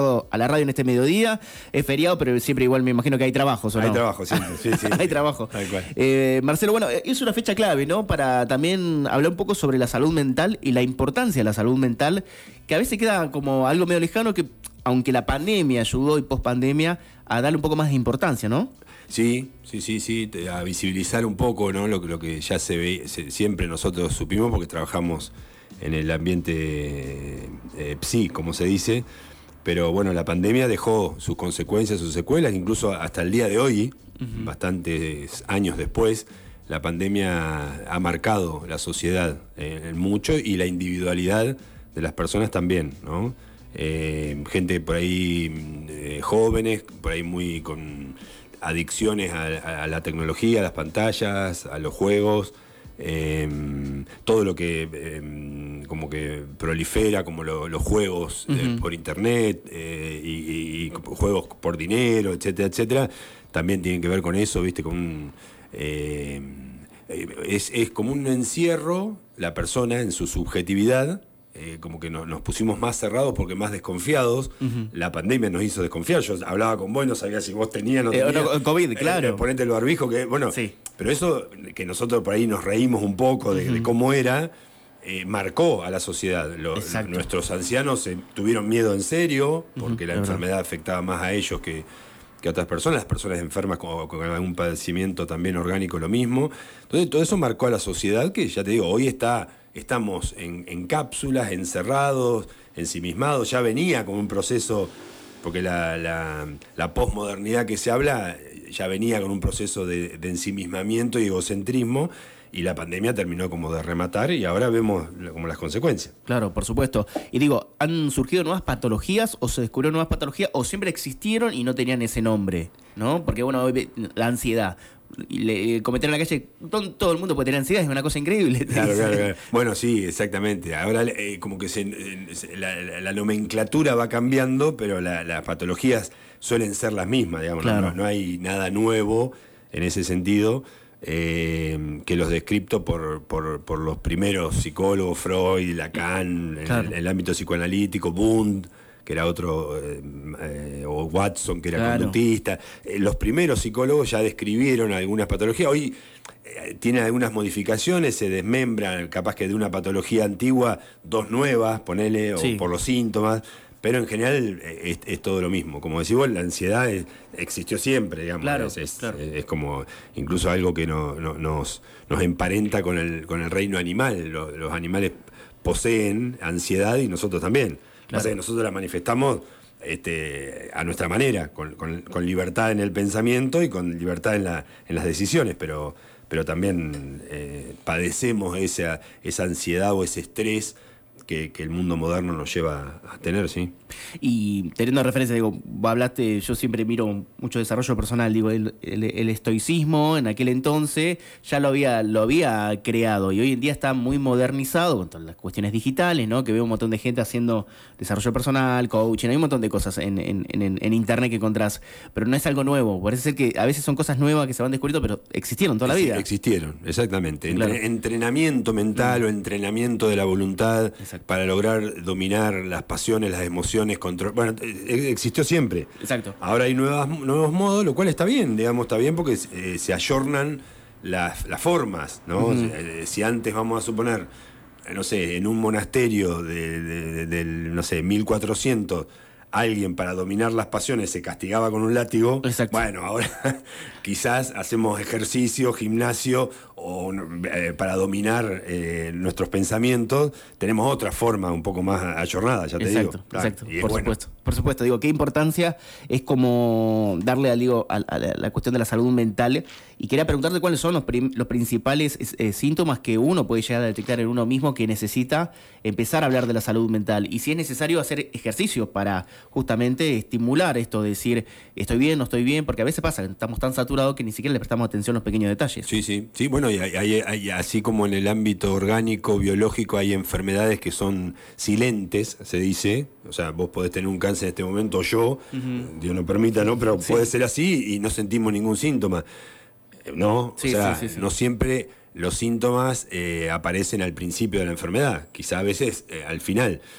a la radio en este mediodía. Es feriado, pero siempre igual me imagino que hay trabajo, ¿o no? Hay trabajo siempre, sí. Hay trabajo. Tal cual. Marcelo, bueno, es una fecha clave, ¿no? Para también hablar un poco sobre la salud mental y la importancia de la salud mental, que a veces queda como algo medio lejano, que aunque la pandemia ayudó y pospandemia a darle un poco más de importancia, ¿no? Sí, a visibilizar un poco, ¿no? Lo que ya se ve, siempre nosotros supimos porque trabajamos en el ambiente psi, como se dice. Pero bueno, la pandemia dejó sus consecuencias, sus secuelas, incluso hasta el día de hoy, bastantes años después, la pandemia ha marcado la sociedad en mucho y la individualidad de las personas también, ¿no? Gente por ahí jóvenes, por ahí muy con adicciones a la tecnología, a las pantallas, a los juegos. Todo lo que como que prolifera, como los juegos por internet y juegos por dinero, etcétera, también tienen que ver con eso, ¿viste? Es como un encierro, la persona en su subjetividad. Como que nos pusimos más cerrados porque más desconfiados. La pandemia nos hizo desconfiar. Yo hablaba con vos, no sabía si vos tenías o no tenías. COVID, claro. Ponete el barbijo, que bueno, sí. Pero eso que nosotros por ahí nos reímos un poco de cómo era, marcó a la sociedad. Nuestros ancianos tuvieron miedo en serio, porque la enfermedad afectaba más a ellos que a otras personas. Las personas enfermas con algún padecimiento también orgánico, lo mismo. Entonces todo eso marcó a la sociedad, que ya te digo, hoy estamos en cápsulas, encerrados, ensimismados. Ya venía como un proceso, porque la posmodernidad que se habla ya venía con un proceso de ensimismamiento y egocentrismo, y la pandemia terminó como de rematar, y ahora vemos como las consecuencias. Claro, por supuesto. Y digo, ¿han surgido nuevas patologías o se descubrieron nuevas patologías o siempre existieron y no tenían ese nombre? ¿No? Porque bueno, hoy la ansiedad. Cometer en la calle, todo el mundo puede tener ansiedad, es una cosa increíble. Claro. Bueno, sí, exactamente. Ahora como que la nomenclatura va cambiando, pero las patologías suelen ser las mismas, digamos. Claro. No hay nada nuevo en ese sentido, que los descriptos por los primeros psicólogos, Freud, Lacan, claro, en el ámbito psicoanalítico, Wundt, que era otro, o Watson, que era conductista. Los primeros psicólogos ya describieron algunas patologías. Hoy tiene algunas modificaciones, se desmembran, capaz que de una patología antigua, dos nuevas, ponele, o por los síntomas, pero en general es todo lo mismo. Como decís vos, la ansiedad existió siempre, digamos. Claro, es como incluso algo que nos emparenta con el reino animal. Los animales poseen ansiedad y nosotros también. Pasa que nosotros la manifestamos a nuestra manera, con libertad en el pensamiento y con libertad en las decisiones, pero también padecemos esa ansiedad o ese estrés que el mundo moderno nos lleva a tener, ¿sí? Y teniendo referencia, digo, hablaste, yo siempre miro mucho desarrollo personal, digo, el estoicismo en aquel entonces ya lo había creado y hoy en día está muy modernizado con todas las cuestiones digitales, ¿no? Que veo un montón de gente haciendo desarrollo personal, coaching, hay un montón de cosas en internet que encontrás, pero no es algo nuevo. Parece ser que a veces son cosas nuevas que se van descubriendo, pero existieron toda la vida. Existieron, exactamente. Claro. Entrenamiento mental o entrenamiento de la voluntad. Exacto. Para lograr dominar las pasiones, las emociones, bueno, existió siempre. Exacto. Ahora hay nuevos modos, lo cual está bien, digamos, está bien porque se ayornan las formas, ¿no? Si antes, vamos a suponer, no sé, en un monasterio del no sé, 1400, alguien para dominar las pasiones se castigaba con un látigo. Exacto. Bueno, ahora quizás hacemos ejercicio, gimnasio, o para dominar nuestros pensamientos tenemos otra forma un poco más ayornada, ya te digo. Exacto, por supuesto, digo, qué importancia es como darle a la cuestión de la salud mental, y quería preguntarte cuáles son los principales síntomas que uno puede llegar a detectar en uno mismo que necesita empezar a hablar de la salud mental, y si es necesario hacer ejercicios para justamente estimular esto de decir, estoy bien, no estoy bien, porque a veces pasa, estamos tan saturados que ni siquiera le prestamos atención a los pequeños detalles. Sí, bueno, y hay, así como en el ámbito orgánico, biológico, hay enfermedades que son silentes, se dice. O sea, vos podés tener un cáncer en este momento, o yo, Dios no permita, ¿no? Pero puede ser así y no sentimos ningún síntoma, ¿no? No siempre los síntomas aparecen al principio de la enfermedad, quizá a veces al final.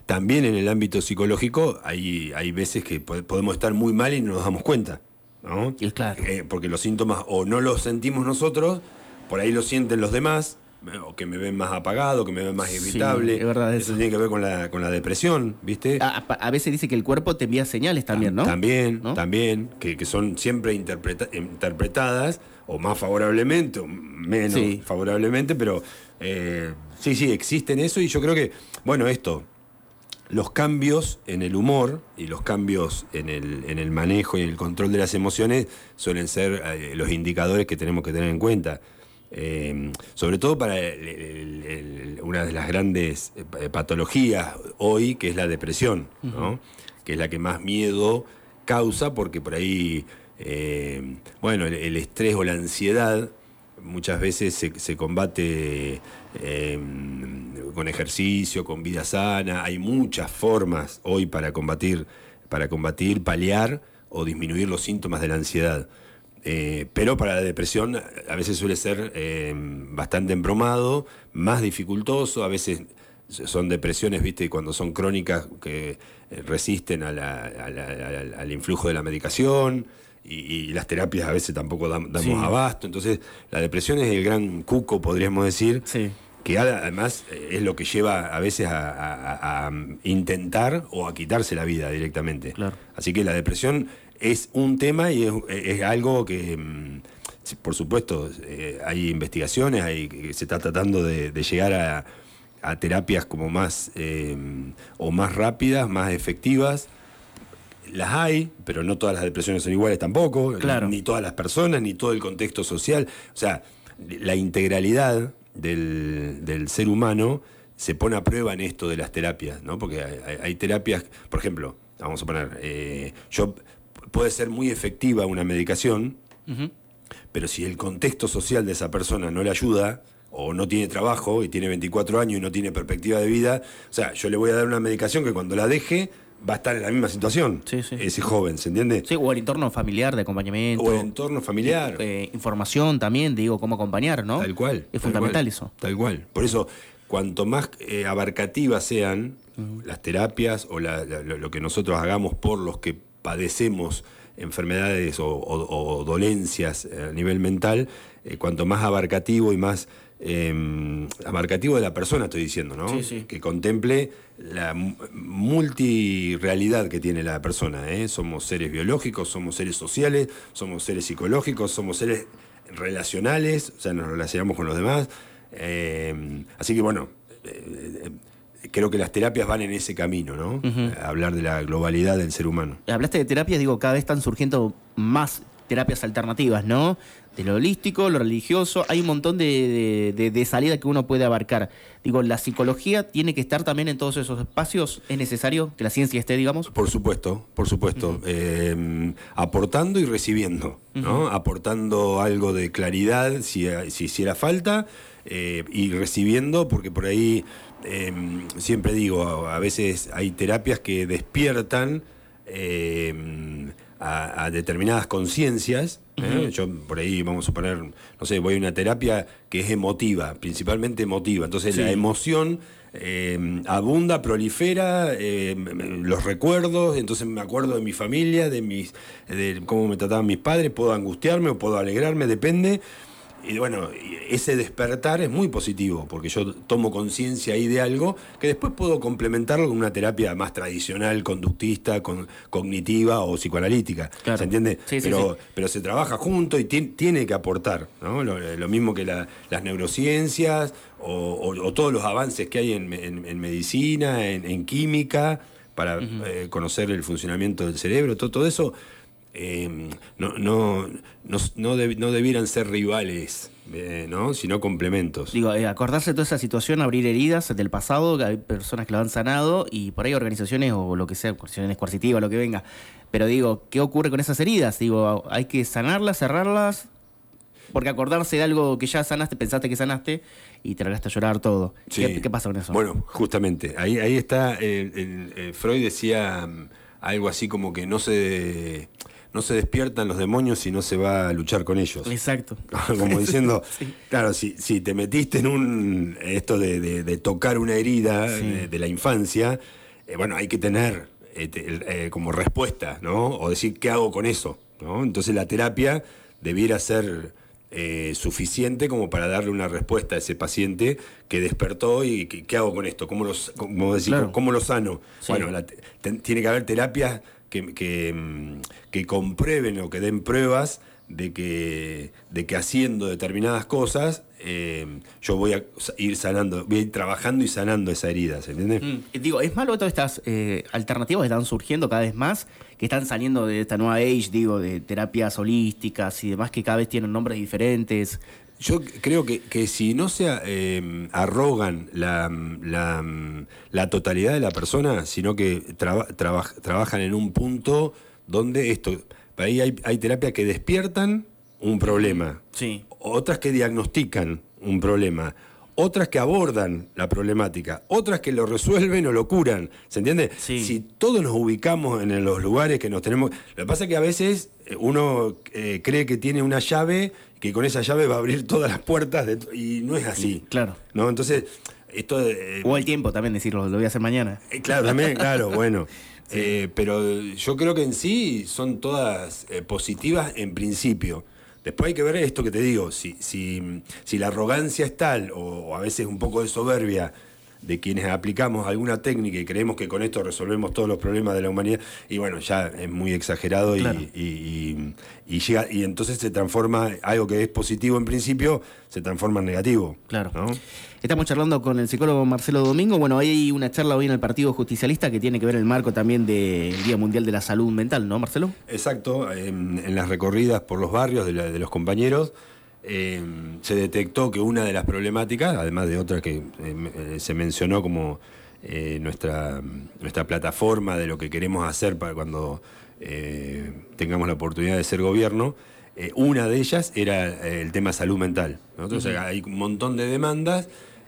también en el ámbito psicológico hay veces que podemos estar muy mal y no nos damos cuenta, ¿no? Y claro. Porque los síntomas o no los sentimos nosotros, por ahí los sienten los demás, o que me ven más apagado, que me ven más irritable. Sí, es verdad eso tiene que ver con la depresión, ¿viste? A veces dice que el cuerpo te envía señales también, ¿no? También, ¿no? también, que son siempre interpretadas, o más favorablemente, o menos favorablemente, pero sí, existen eso, y yo creo que, bueno, los cambios en el humor y los cambios en el manejo y en el control de las emociones suelen ser los indicadores que tenemos que tener en cuenta. Sobre todo para una de las grandes patologías hoy, que es la depresión, ¿no? Que es la que más miedo causa, porque por ahí, el estrés o la ansiedad muchas veces se combate con ejercicio, con vida sana. Hay muchas formas hoy para combatir, paliar o disminuir los síntomas de la ansiedad. Pero para la depresión a veces suele ser bastante embromado, más dificultoso. A veces son depresiones, ¿viste? Cuando son crónicas, que resisten al influjo de la medicación, y las terapias a veces tampoco damos abasto. Entonces la depresión es el gran cuco, podríamos decir, que además es lo que lleva a veces a intentar o a quitarse la vida directamente. Claro. Así que la depresión es un tema, y es algo que, por supuesto, hay investigaciones, que se está tratando de llegar a terapias como más rápidas, más efectivas. Las hay, pero no todas las depresiones son iguales tampoco, claro. Ni todas las personas, ni todo el contexto social. O sea, la integralidad del ser humano se pone a prueba en esto de las terapias, ¿no? Porque hay terapias, por ejemplo, vamos a poner, puede ser muy efectiva una medicación, pero si el contexto social de esa persona no le ayuda, o no tiene trabajo y tiene 24 años y no tiene perspectiva de vida, o sea, yo le voy a dar una medicación que cuando la deje va a estar en la misma situación, ese joven, ¿se entiende? Sí, o el entorno familiar de acompañamiento. O el entorno familiar. Información también, digo, cómo acompañar, ¿no? Tal cual. Es fundamental eso. Tal cual. Por eso, cuanto más abarcativas sean las terapias o lo que nosotros hagamos por los que padecemos enfermedades o dolencias a nivel mental, cuanto más abarcativo y más abarcativo de la persona, estoy diciendo, ¿no? Sí. Que contemple la multirealidad que tiene la persona, ¿eh? Somos seres biológicos, somos seres sociales, somos seres psicológicos, somos seres relacionales, o sea, nos relacionamos con los demás. Así que bueno, creo que las terapias van en ese camino, ¿no? Hablar de la globalidad del ser humano. Hablaste de terapias, digo, cada vez están surgiendo más terapias alternativas, ¿no? De lo holístico, lo religioso, hay un montón de salida que uno puede abarcar. Digo, ¿la psicología tiene que estar también en todos esos espacios? ¿Es necesario que la ciencia esté, digamos? Por supuesto. Aportando y recibiendo, ¿no? Aportando algo de claridad si hiciera falta, y recibiendo, porque por ahí, siempre digo, a veces hay terapias que despiertan a determinadas conciencias. Yo por ahí, vamos a suponer, no sé, voy a una terapia que es emotiva, principalmente emotiva. Entonces la emoción abunda, prolifera, los recuerdos, entonces me acuerdo de mi familia, de cómo me trataban mis padres, puedo angustiarme o puedo alegrarme, depende. Y bueno, ese despertar es muy positivo, porque yo tomo conciencia ahí de algo que después puedo complementarlo con una terapia más tradicional, conductista, cognitiva o psicoanalítica. Claro. ¿Se entiende? Sí, pero se trabaja junto y tiene que aportar, ¿no? Lo mismo que las neurociencias o todos los avances que hay en medicina, en química, para conocer el funcionamiento del cerebro, todo eso. No debieran ser rivales, ¿no? Sino complementos. Digo, acordarse de toda esa situación, abrir heridas del pasado, que hay personas que lo han sanado, y por ahí organizaciones o lo que sea, organizaciones coercitivas, lo que venga. Pero digo, ¿qué ocurre con esas heridas? Digo, hay que sanarlas, cerrarlas, porque acordarse de algo que ya sanaste, pensaste que sanaste, y te largaste a llorar todo. Sí. ¿Qué pasa con eso? Bueno, justamente, ahí está, Freud decía algo así como que no se despiertan los demonios si no se va a luchar con ellos. Exacto. Como diciendo, claro, si te metiste en esto de tocar una herida de la infancia, bueno, hay que tener como respuesta, ¿no? O decir, ¿qué hago con eso? ¿No? Entonces la terapia debiera ser suficiente como para darle una respuesta a ese paciente que despertó y ¿qué hago con esto? ¿Cómo lo sano? Sí. Bueno, tiene que haber terapias que comprueben o que den pruebas de que haciendo determinadas cosas yo voy a ir sanando, voy a ir trabajando y sanando esa herida, ¿se entiende? Digo, es malo todas estas alternativas que están surgiendo cada vez más, que están saliendo de esta nueva age, digo, de terapias holísticas y demás, que cada vez tienen nombres diferentes. Yo creo que si no se arrogan la totalidad de la persona, sino que trabajan en un punto donde ahí hay terapias que despiertan un problema, sí. Otras que diagnostican un problema, otras que abordan la problemática, otras que lo resuelven o lo curan, ¿se entiende? Sí. Si todos nos ubicamos en los lugares que nos tenemos... Lo que pasa es que a veces uno cree que tiene una llave, que con esa llave va a abrir todas las puertas, y no es así. Sí, claro. ¿No? Entonces, esto... o el tiempo también, decirlo, lo voy a hacer mañana. Claro, también, claro, bueno. Sí. Pero yo creo que en sí son todas positivas en principio. Después hay que ver esto que te digo, si la arrogancia es tal, o a veces un poco de soberbia de quienes aplicamos alguna técnica y creemos que con esto resolvemos todos los problemas de la humanidad, y bueno, ya es muy exagerado. Claro. y llega, y entonces se transforma, algo que es positivo en principio, se transforma en negativo. Claro. ¿No? Estamos charlando con el psicólogo Marcelo Domingo. Bueno, hay una charla hoy en el Partido Justicialista que tiene que ver el marco también del Día Mundial de la Salud Mental, ¿no, Marcelo? Exacto, en las recorridas por los barrios de los compañeros, se detectó que una de las problemáticas, además de otra que se mencionó como nuestra plataforma de lo que queremos hacer para cuando tengamos la oportunidad de ser gobierno, una de ellas era el tema salud mental, ¿no? Entonces hay un montón de demandas.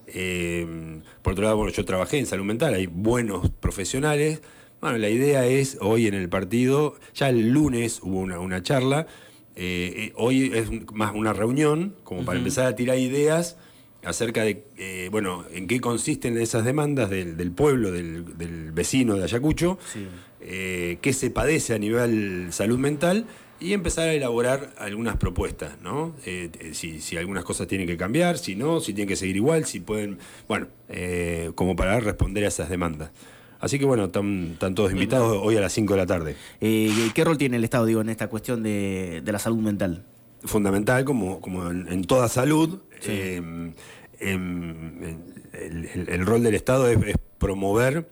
Por otro lado, bueno, yo trabajé en salud mental, hay buenos profesionales. Bueno, la idea es, hoy en el partido, ya el lunes hubo una charla, hoy es más una reunión, como para empezar a tirar ideas acerca de, bueno, en qué consisten esas demandas del pueblo, del vecino de Ayacucho, sí. Qué se padece a nivel salud mental, y empezar a elaborar algunas propuestas, ¿no? Si algunas cosas tienen que cambiar, si no, si tienen que seguir igual, si pueden, bueno, como para responder a esas demandas. Así que bueno, están todos invitados hoy a las 5 de la tarde. ¿Qué rol tiene el Estado, digo, en esta cuestión de la salud mental? Fundamental, como en toda salud, sí. El rol del Estado es promover,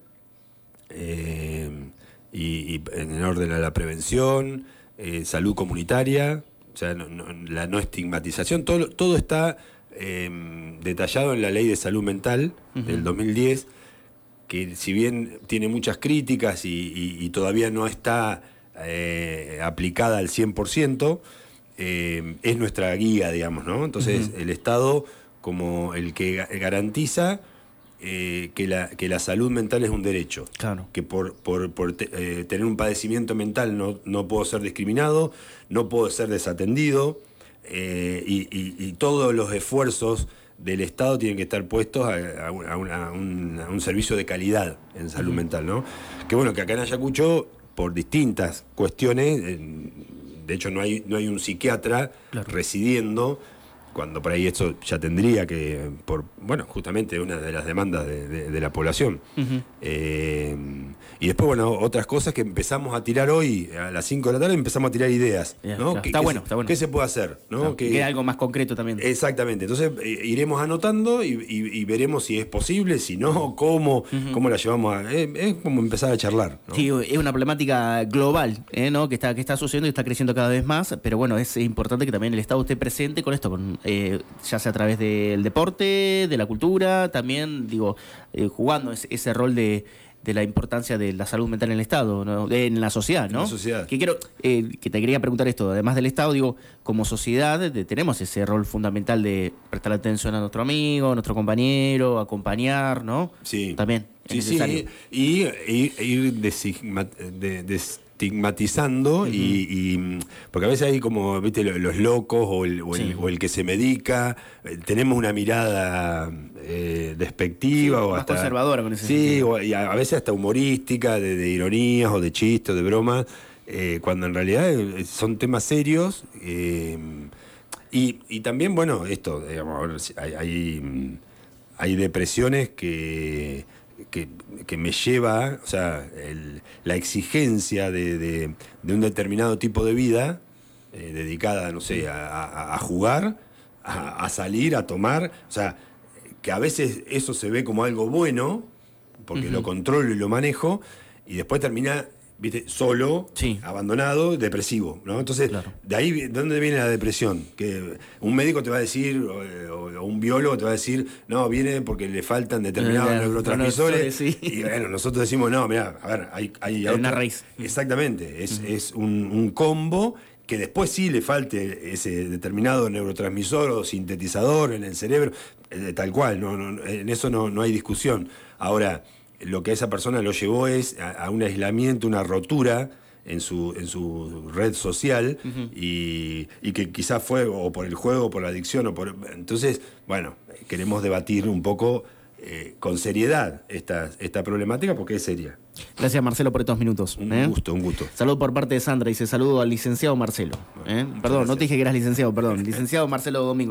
y en orden a la prevención, salud comunitaria, o sea, la no estigmatización, todo está detallado en la Ley de Salud Mental del 2010, que si bien tiene muchas críticas y todavía no está aplicada al 100%, es nuestra guía, digamos, ¿no? Entonces, el Estado, como el que garantiza que la salud mental es un derecho. Claro. Que por tener un padecimiento mental no puedo ser discriminado, no puedo ser desatendido, y todos los esfuerzos del Estado tienen que estar puestos a un servicio de calidad en salud mental, ¿no? Que bueno, que acá en Ayacucho, por distintas cuestiones, de hecho no hay un psiquiatra, claro, residiendo, cuando por ahí esto ya tendría que, bueno, justamente una de las demandas de la población. Y después, bueno, otras cosas que empezamos a tirar hoy, a las 5 de la tarde empezamos a tirar ideas, ¿no? Está bueno. ¿Qué se puede hacer? ¿No? Claro, que algo más concreto también. Exactamente. Entonces iremos anotando y veremos si es posible, si no, cómo la llevamos a... Es como empezar a charlar, ¿no? Sí, es una problemática global, ¿no? que está sucediendo y está creciendo cada vez más, pero bueno, es importante que también el Estado esté presente con esto, ya sea a través del deporte, de la cultura, también, jugando ese rol de la importancia de la salud mental en el Estado, ¿no? En la sociedad, ¿no? En la sociedad. Que te quería preguntar esto, además del Estado, como sociedad tenemos ese rol fundamental de prestar atención a nuestro amigo, a nuestro compañero, acompañar, ¿no? Sí. También es necesario. Sí, y ir estigmatizando y porque a veces hay como, viste, los locos o el que se medica, tenemos una mirada despectiva o más hasta conservadora con ese sí, y a veces hasta humorística, de ironías o de chistes o de bromas, cuando en realidad son temas serios. Y también, bueno, esto, digamos, hay depresiones que me lleva, o sea, la exigencia de un determinado tipo de vida dedicada, no sé, a jugar, a salir, a tomar, o sea, que a veces eso se ve como algo bueno, porque lo controlo y lo manejo, y después termina, viste, solo, abandonado, depresivo, ¿no? Entonces, de ahí, ¿de dónde viene la depresión? Que un médico te va a decir, o un biólogo te va a decir, no, viene porque le faltan determinados neurotransmisores. Y bueno, nosotros decimos, no, mirá, a ver, hay una raíz. Exactamente, es un combo que después sí le falte ese determinado neurotransmisor o sintetizador en el cerebro, tal cual, en eso no hay discusión. Ahora, lo que a esa persona lo llevó es a un aislamiento, una rotura en su red social, y que quizás fue o por el juego, o por la adicción, entonces, bueno, queremos debatir un poco con seriedad esta problemática, porque es seria. Gracias, Marcelo, por estos minutos. Un gusto. Saludo por parte de Sandra, dice saludo al licenciado Marcelo. Perdón, no te dije que eras licenciado, perdón. Licenciado Marcelo Domingo.